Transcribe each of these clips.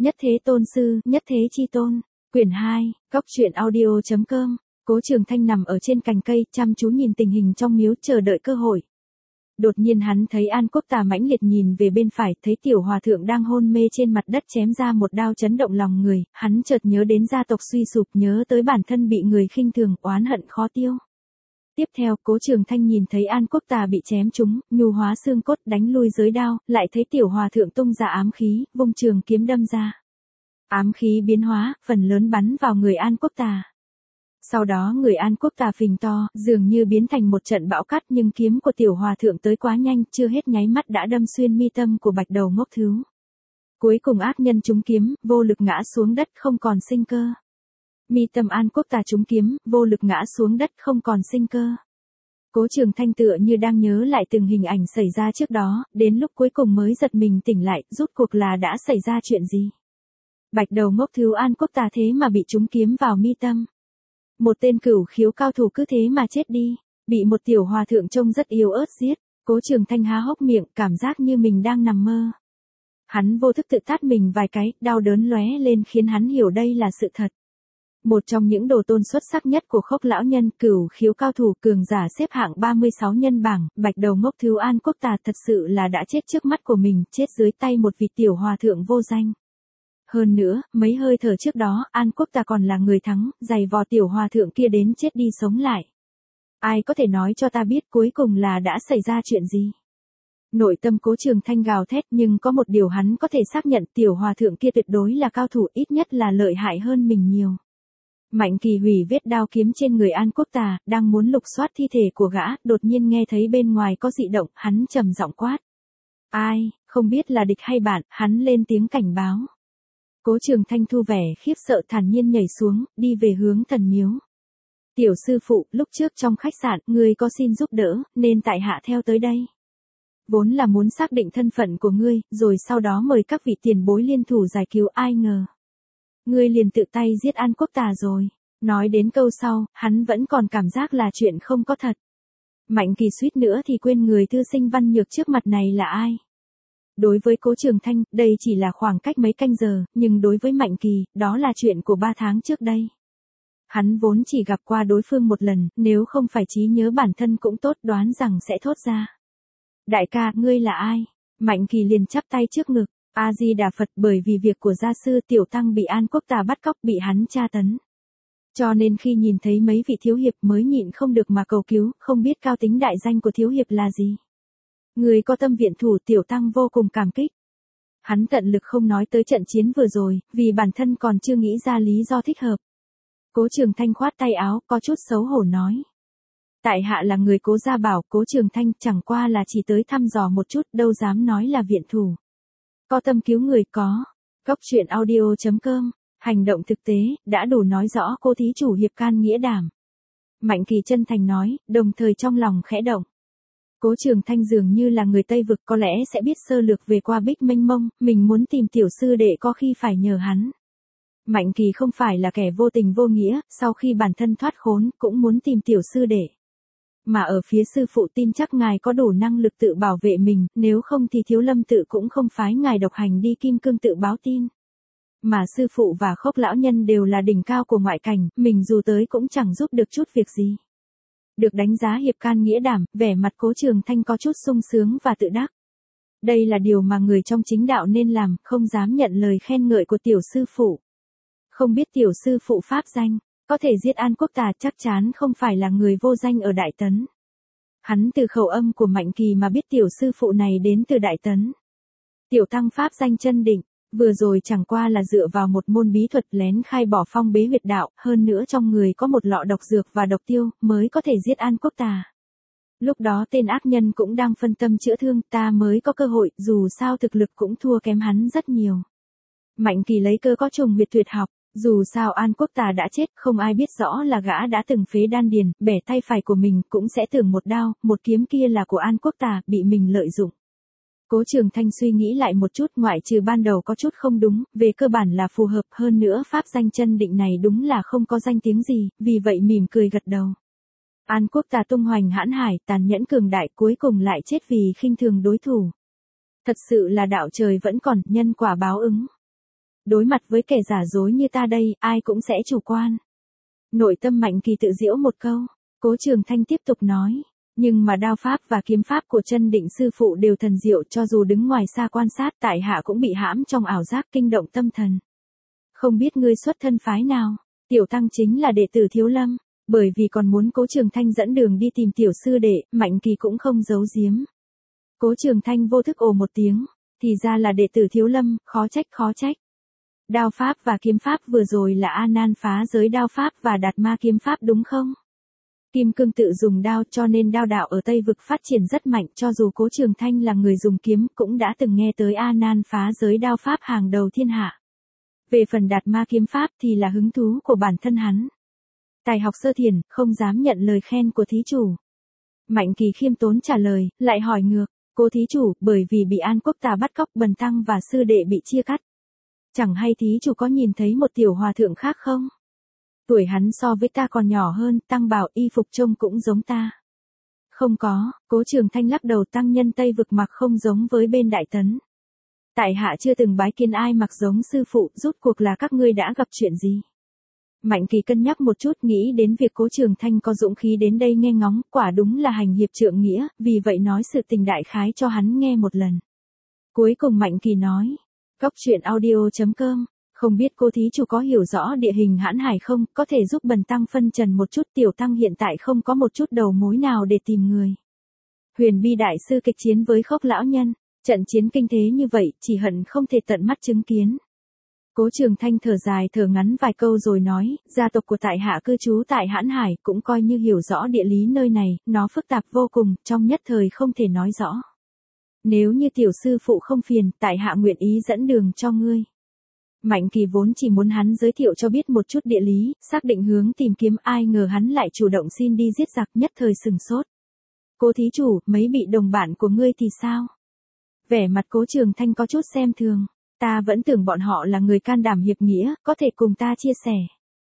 Nhất thế tôn sư, nhất thế chi tôn. Quyển 2, Góc truyện audio.com. Cố Trường Thanh nằm ở trên cành cây, chăm chú nhìn tình hình trong miếu, chờ đợi cơ hội. Đột nhiên hắn thấy An Quốc Tà mãnh liệt nhìn về bên phải, thấy tiểu hòa thượng đang hôn mê trên mặt đất chém ra một đao chấn động lòng người, hắn chợt nhớ đến gia tộc suy sụp, nhớ tới bản thân bị người khinh thường, oán hận khó tiêu. Tiếp theo, Cố Trường Thanh nhìn thấy An Quốc Tà bị chém trúng, nhu hóa xương cốt, đánh lui giới đao, lại thấy tiểu hòa thượng tung ra ám khí, vung trường kiếm đâm ra. Ám khí biến hóa, phần lớn bắn vào người An Quốc Tà. Sau đó người An Quốc Tà phình to, dường như biến thành một trận bão cát, nhưng kiếm của tiểu hòa thượng tới quá nhanh, chưa hết nháy mắt đã đâm xuyên mi tâm của bạch đầu ngốc thứu. Cuối cùng ác nhân trúng kiếm, vô lực ngã xuống đất, không còn sinh cơ. Mi tâm An Quốc Tà trúng kiếm, vô lực ngã xuống đất, không còn sinh cơ. Cố Trường Thanh tựa như đang nhớ lại từng hình ảnh xảy ra trước đó, đến lúc cuối cùng mới giật mình tỉnh lại, rốt cuộc là đã xảy ra chuyện gì. Bạch đầu ngốc thứu An Quốc Tà thế mà bị trúng kiếm vào mi tâm. Một tên cửu khiếu cao thủ cứ thế mà chết đi, bị một tiểu hòa thượng trông rất yếu ớt giết. Cố Trường Thanh há hốc miệng, cảm giác như mình đang nằm mơ. Hắn vô thức tự tát mình vài cái, đau đớn lóe lên khiến hắn hiểu đây là sự thật. Một trong những đồ tôn xuất sắc nhất của Khốc lão nhân, cửu khiếu cao thủ, cường giả xếp hạng 36 nhân bảng, bạch đầu ngốc thứu An Quốc Tà thật sự là đã chết trước mắt của mình, chết dưới tay một vị tiểu hòa thượng vô danh. Hơn nữa, mấy hơi thở trước đó, An Quốc Tà còn là người thắng, giày vò tiểu hòa thượng kia đến chết đi sống lại. Ai có thể nói cho ta biết cuối cùng là đã xảy ra chuyện gì? Nội tâm Cố Trường Thanh gào thét, nhưng có một điều hắn có thể xác nhận, tiểu hòa thượng kia tuyệt đối là cao thủ, ít nhất là lợi hại hơn mình nhiều. Mạnh Kỳ hủy vết đao kiếm trên người An Quốc Tà, đang muốn lục soát thi thể của gã, đột nhiên nghe thấy bên ngoài có dị động, hắn trầm giọng quát. Ai, không biết là địch hay bạn, hắn lên tiếng cảnh báo. Cố Trường Thanh thu vẻ khiếp sợ, thản nhiên nhảy xuống, đi về hướng thần miếu. Tiểu sư phụ, lúc trước trong khách sạn, ngươi có xin giúp đỡ, nên tại hạ theo tới đây. Vốn là muốn xác định thân phận của ngươi, rồi sau đó mời các vị tiền bối liên thủ giải cứu, ai ngờ. Ngươi liền tự tay giết An Quốc Tà rồi. Nói đến câu sau, hắn vẫn còn cảm giác là chuyện không có thật. Mạnh Kỳ suýt nữa thì quên người thư sinh văn nhược trước mặt này là ai. Đối với Cố Trường Thanh, đây chỉ là khoảng cách mấy canh giờ, nhưng đối với Mạnh Kỳ, đó là chuyện của 3 tháng trước đây. Hắn vốn chỉ gặp qua đối phương một lần, nếu không phải trí nhớ bản thân cũng tốt, đoán rằng sẽ thốt ra. Đại ca, ngươi là ai? Mạnh Kỳ liền chắp tay trước ngực. A-di-đà Phật, bởi vì việc của gia sư tiểu tăng bị An Quốc Tà bắt cóc, bị hắn tra tấn. Cho nên khi nhìn thấy mấy vị thiếu hiệp mới nhịn không được mà cầu cứu, không biết cao tính đại danh của thiếu hiệp là gì. Người có tâm viện thủ, tiểu tăng vô cùng cảm kích. Hắn tận lực không nói tới trận chiến vừa rồi, vì bản thân còn chưa nghĩ ra lý do thích hợp. Cố Trường Thanh khoát tay áo, có chút xấu hổ nói. Tại hạ là người Cố gia bảo, Cố Trường Thanh chẳng qua là chỉ tới thăm dò một chút, đâu dám nói là viện thủ. Có tâm cứu người có. Góc truyện audio.com. Hành động thực tế, đã đủ nói rõ cô thí chủ hiệp can nghĩa đảm. Mạnh Kỳ chân thành nói, đồng thời trong lòng khẽ động. Cố Trường Thanh dường như là người Tây Vực, có lẽ sẽ biết sơ lược về qua bích mênh mông, mình muốn tìm tiểu sư đệ có khi phải nhờ hắn. Mạnh Kỳ không phải là kẻ vô tình vô nghĩa, sau khi bản thân thoát khốn, cũng muốn tìm tiểu sư đệ. Mà ở phía sư phụ tin chắc ngài có đủ năng lực tự bảo vệ mình, nếu không thì Thiếu Lâm tự cũng không phái ngài độc hành đi Kim Cương tự báo tin. Mà sư phụ và Khốc lão nhân đều là đỉnh cao của ngoại cảnh, mình dù tới cũng chẳng giúp được chút việc gì. Được đánh giá hiệp can nghĩa đảm, vẻ mặt Cố Trường Thanh có chút sung sướng và tự đắc. Đây là điều mà người trong chính đạo nên làm, không dám nhận lời khen ngợi của tiểu sư phụ. Không biết tiểu sư phụ pháp danh, có thể giết An Quốc Tà, chắc chắn không phải là người vô danh ở Đại Tấn. Hắn từ khẩu âm của Mạnh Kỳ mà biết tiểu sư phụ này đến từ Đại Tấn. Tiểu tăng pháp danh Chân Định, vừa rồi chẳng qua là dựa vào một môn bí thuật lén khai bỏ phong bế huyệt đạo, hơn nữa trong người có một lọ độc dược và độc tiêu, mới có thể giết An Quốc Tà. Lúc đó tên ác nhân cũng đang phân tâm chữa thương, ta mới có cơ hội, dù sao thực lực cũng thua kém hắn rất nhiều. Mạnh Kỳ lấy cơ có trùng huyệt tuyệt học. Dù sao An Quốc Tà đã chết, không ai biết rõ là gã đã từng phế đan điền, bẻ tay phải của mình, cũng sẽ tưởng một đao, một kiếm kia là của An Quốc Tà, bị mình lợi dụng. Cố Trường Thanh suy nghĩ lại một chút, ngoại trừ ban đầu có chút không đúng, về cơ bản là phù hợp, hơn nữa pháp danh Chân Định này đúng là không có danh tiếng gì, vì vậy mỉm cười gật đầu. An Quốc Tà tung hoành hãn hải, tàn nhẫn cường đại, cuối cùng lại chết vì khinh thường đối thủ. Thật sự là đạo trời vẫn còn, nhân quả báo ứng. Đối mặt với kẻ giả dối như ta đây, ai cũng sẽ chủ quan. Nội tâm Mạnh Kỳ tự giễu một câu, Cố Trường Thanh tiếp tục nói. Nhưng mà đao pháp và kiếm pháp của Chân Định sư phụ đều thần diệu, cho dù đứng ngoài xa quan sát tại hạ cũng bị hãm trong ảo giác kinh động tâm thần. Không biết ngươi xuất thân phái nào? Tiểu tăng chính là đệ tử Thiếu Lâm, bởi vì còn muốn Cố Trường Thanh dẫn đường đi tìm tiểu sư đệ, Mạnh Kỳ cũng không giấu giếm. Cố Trường Thanh vô thức ồ một tiếng, thì ra là đệ tử Thiếu Lâm, khó trách khó trách. Đao pháp và kiếm pháp vừa rồi là A Nan phá giới đao pháp và Đạt Ma kiếm pháp đúng không? Kim Cương tự dùng đao cho nên đao đạo ở Tây vực phát triển rất mạnh, cho dù Cố Trường Thanh là người dùng kiếm cũng đã từng nghe tới A Nan phá giới đao pháp hàng đầu thiên hạ. Về phần Đạt Ma kiếm pháp thì là hứng thú của bản thân hắn. Tài học sơ thiền, không dám nhận lời khen của thí chủ. Mạnh Kỳ khiêm tốn trả lời, lại hỏi ngược, Cố thí chủ, bởi vì bị An Quốc Tà bắt cóc Bần tăng và sư đệ bị chia cắt. Chẳng hay thí chủ có nhìn thấy một tiểu hòa thượng khác không? Tuổi hắn so với ta còn nhỏ hơn, tăng bảo y phục trông cũng giống ta. Không có, Cố Trường Thanh lắc đầu, tăng nhân Tây vực mặc không giống với bên Đại Tấn. Tại hạ chưa từng bái kiến ai mặc giống sư phụ, rốt cuộc là các ngươi đã gặp chuyện gì? Mạnh Kỳ cân nhắc một chút, nghĩ đến việc Cố Trường Thanh có dũng khí đến đây nghe ngóng, quả đúng là hành hiệp trượng nghĩa, vì vậy nói sự tình đại khái cho hắn nghe một lần. Cuối cùng Mạnh Kỳ nói, Góc truyện audio.com, không biết cô thí chủ có hiểu rõ địa hình Hãn Hải không, có thể giúp Bần tăng phân trần một chút, tiểu tăng hiện tại không có một chút đầu mối nào để tìm người. Huyền Bi đại sư kịch chiến với Khốc lão nhân, trận chiến kinh thế như vậy, chỉ hận không thể tận mắt chứng kiến. Cố Trường Thanh thở dài thở ngắn vài câu rồi nói, gia tộc của tại hạ cư trú tại Hãn Hải, cũng coi như hiểu rõ địa lý nơi này, nó phức tạp vô cùng, trong nhất thời không thể nói rõ. Nếu như tiểu sư phụ không phiền, tại hạ nguyện ý dẫn đường cho ngươi. Mạnh Kỳ vốn chỉ muốn hắn giới thiệu cho biết một chút địa lý, xác định hướng tìm kiếm, ai ngờ hắn lại chủ động xin đi giết giặc, nhất thời sừng sốt. Cố thí chủ, mấy bị đồng bạn của ngươi thì sao? Vẻ mặt Cố Trường Thanh có chút xem thường, ta vẫn tưởng bọn họ là người can đảm hiệp nghĩa, có thể cùng ta chia sẻ.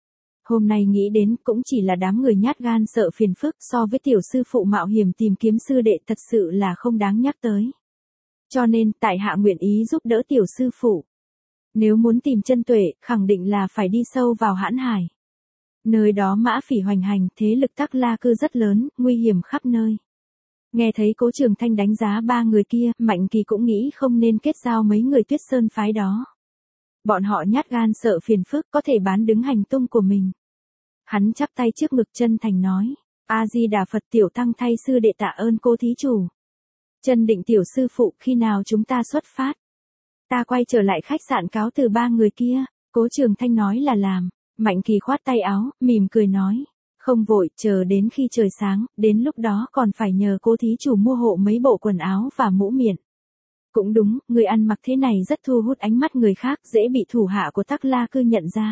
Hôm nay nghĩ đến cũng chỉ là đám người nhát gan sợ phiền phức, so với tiểu sư phụ mạo hiểm tìm kiếm sư đệ thật sự là không đáng nhắc tới. Cho nên, tại hạ nguyện ý giúp đỡ tiểu sư phụ. Nếu muốn tìm chân tuệ, khẳng định là phải đi sâu vào Hãn Hải. Nơi đó mã phỉ hoành hành, thế lực Tắc La cư rất lớn, nguy hiểm khắp nơi. Nghe thấy Cố Trường Thanh đánh giá ba người kia, Mạnh Kỳ cũng nghĩ không nên kết giao mấy người Tuyết Sơn phái đó. Bọn họ nhát gan sợ phiền phức, có thể bán đứng hành tung của mình. Hắn chắp tay trước ngực chân thành nói, A-di-đà Phật, tiểu tăng thay sư đệ tạ ơn cô thí chủ. Chân Định tiểu sư phụ, khi nào chúng ta xuất phát? Ta quay trở lại khách sạn cáo từ ba người kia. Cố Trường Thanh nói là làm. Mạnh Kỳ khoát tay áo, mỉm cười nói, không vội, chờ đến khi trời sáng, đến lúc đó còn phải nhờ cô thí chủ mua hộ mấy bộ quần áo và mũ miệng. Cũng đúng, người ăn mặc thế này rất thu hút ánh mắt người khác, dễ bị thủ hạ của Tắc La cư nhận ra.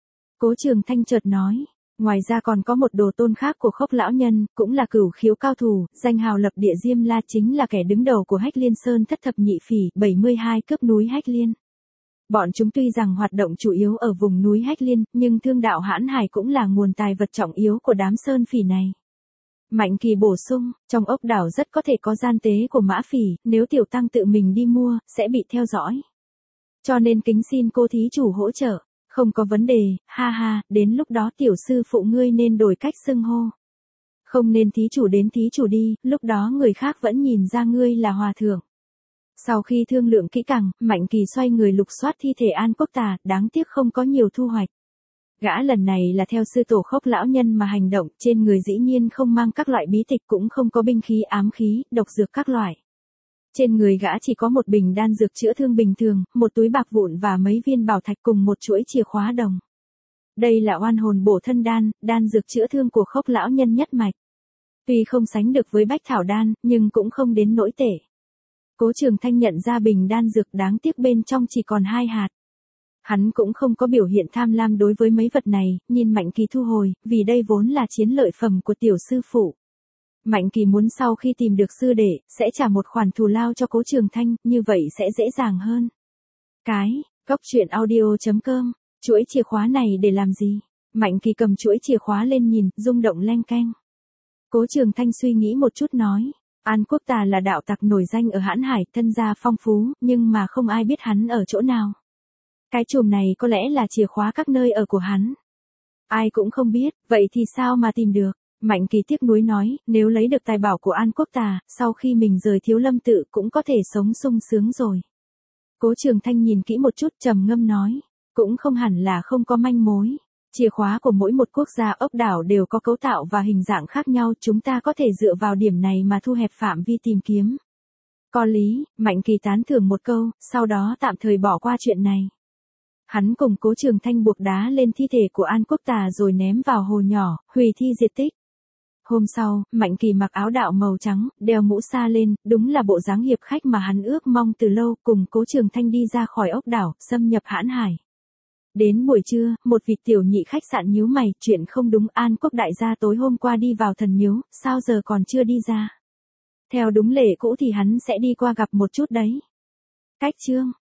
Cố Trường Thanh chợt nói, ngoài ra còn có một đồ tôn khác của Khốc lão nhân, cũng là cửu khiếu cao thủ, danh hào lập địa Diêm La, chính là kẻ đứng đầu của Hách Liên Sơn thất thập nhị phỉ, 72 cướp núi Hách Liên. Bọn chúng tuy rằng hoạt động chủ yếu ở vùng núi Hách Liên, nhưng thương đạo Hãn Hải cũng là nguồn tài vật trọng yếu của đám sơn phỉ này. Mạnh Kỳ bổ sung, trong ốc đảo rất có thể có gian tế của mã phỉ, nếu tiểu tăng tự mình đi mua, sẽ bị theo dõi. Cho nên kính xin cô thí chủ hỗ trợ. Không có vấn đề, ha ha, đến lúc đó tiểu sư phụ ngươi nên đổi cách xưng hô. Không nên thí chủ đến thí chủ đi, lúc đó người khác vẫn nhìn ra ngươi là hòa thượng. Sau khi thương lượng kỹ càng, Mạnh Kỳ xoay người lục soát thi thể An Quốc Tà, đáng tiếc không có nhiều thu hoạch. Gã lần này là theo sư tổ Khốc lão nhân mà hành động, trên người dĩ nhiên không mang các loại bí tịch, cũng không có binh khí ám khí, độc dược các loại. Trên người gã chỉ có một bình đan dược chữa thương bình thường, một túi bạc vụn và mấy viên bảo thạch cùng một chuỗi chìa khóa đồng. Đây là oan hồn bổ thân đan, đan dược chữa thương của Khốc lão nhân nhất mạch. Tuy không sánh được với Bách Thảo đan, nhưng cũng không đến nỗi tệ. Cố Trường Thanh nhận ra bình đan dược, đáng tiếc bên trong chỉ còn 2 hạt. Hắn cũng không có biểu hiện tham lam đối với mấy vật này, nhìn Mạnh Kỳ thu hồi, vì đây vốn là chiến lợi phẩm của tiểu sư phụ. Mạnh Kỳ muốn sau khi tìm được sư đệ, sẽ trả một khoản thù lao cho Cố Trường Thanh, như vậy sẽ dễ dàng hơn. Góc truyện audio.com, chuỗi chìa khóa này để làm gì? Mạnh Kỳ cầm chuỗi chìa khóa lên nhìn, rung động leng keng. Cố Trường Thanh suy nghĩ một chút nói, An Quốc Tà là đạo tặc nổi danh ở Hãn Hải, thân gia phong phú, nhưng mà không ai biết hắn ở chỗ nào. Cái chùm này có lẽ là chìa khóa các nơi ở của hắn. Ai cũng không biết, vậy thì sao mà tìm được? Mạnh Kỳ tiếc nuối nói, nếu lấy được tài bảo của An Quốc Tà, sau khi mình rời Thiếu Lâm tự cũng có thể sống sung sướng rồi. Cố Trường Thanh nhìn kỹ một chút trầm ngâm nói, cũng không hẳn là không có manh mối. Chìa khóa của mỗi một quốc gia ốc đảo đều có cấu tạo và hình dạng khác nhau, chúng ta có thể dựa vào điểm này mà thu hẹp phạm vi tìm kiếm. Có lý, Mạnh Kỳ tán thưởng một câu, sau đó tạm thời bỏ qua chuyện này. Hắn cùng Cố Trường Thanh buộc đá lên thi thể của An Quốc Tà rồi ném vào hồ nhỏ, hủy thi diệt tích. Hôm sau, Mạnh Kỳ mặc áo đạo màu trắng, đeo mũ sa lên, đúng là bộ dáng hiệp khách mà hắn ước mong từ lâu, cùng Cố Trường Thanh đi ra khỏi ốc đảo, xâm nhập Hãn Hải. Đến buổi trưa, một vị tiểu nhị khách sạn nhíu mày, chuyện không đúng, An Quốc đại gia tối hôm qua đi vào thần miếu, sao giờ còn chưa đi ra? Theo đúng lệ cũ thì hắn sẽ đi qua gặp một chút đấy. Cách chương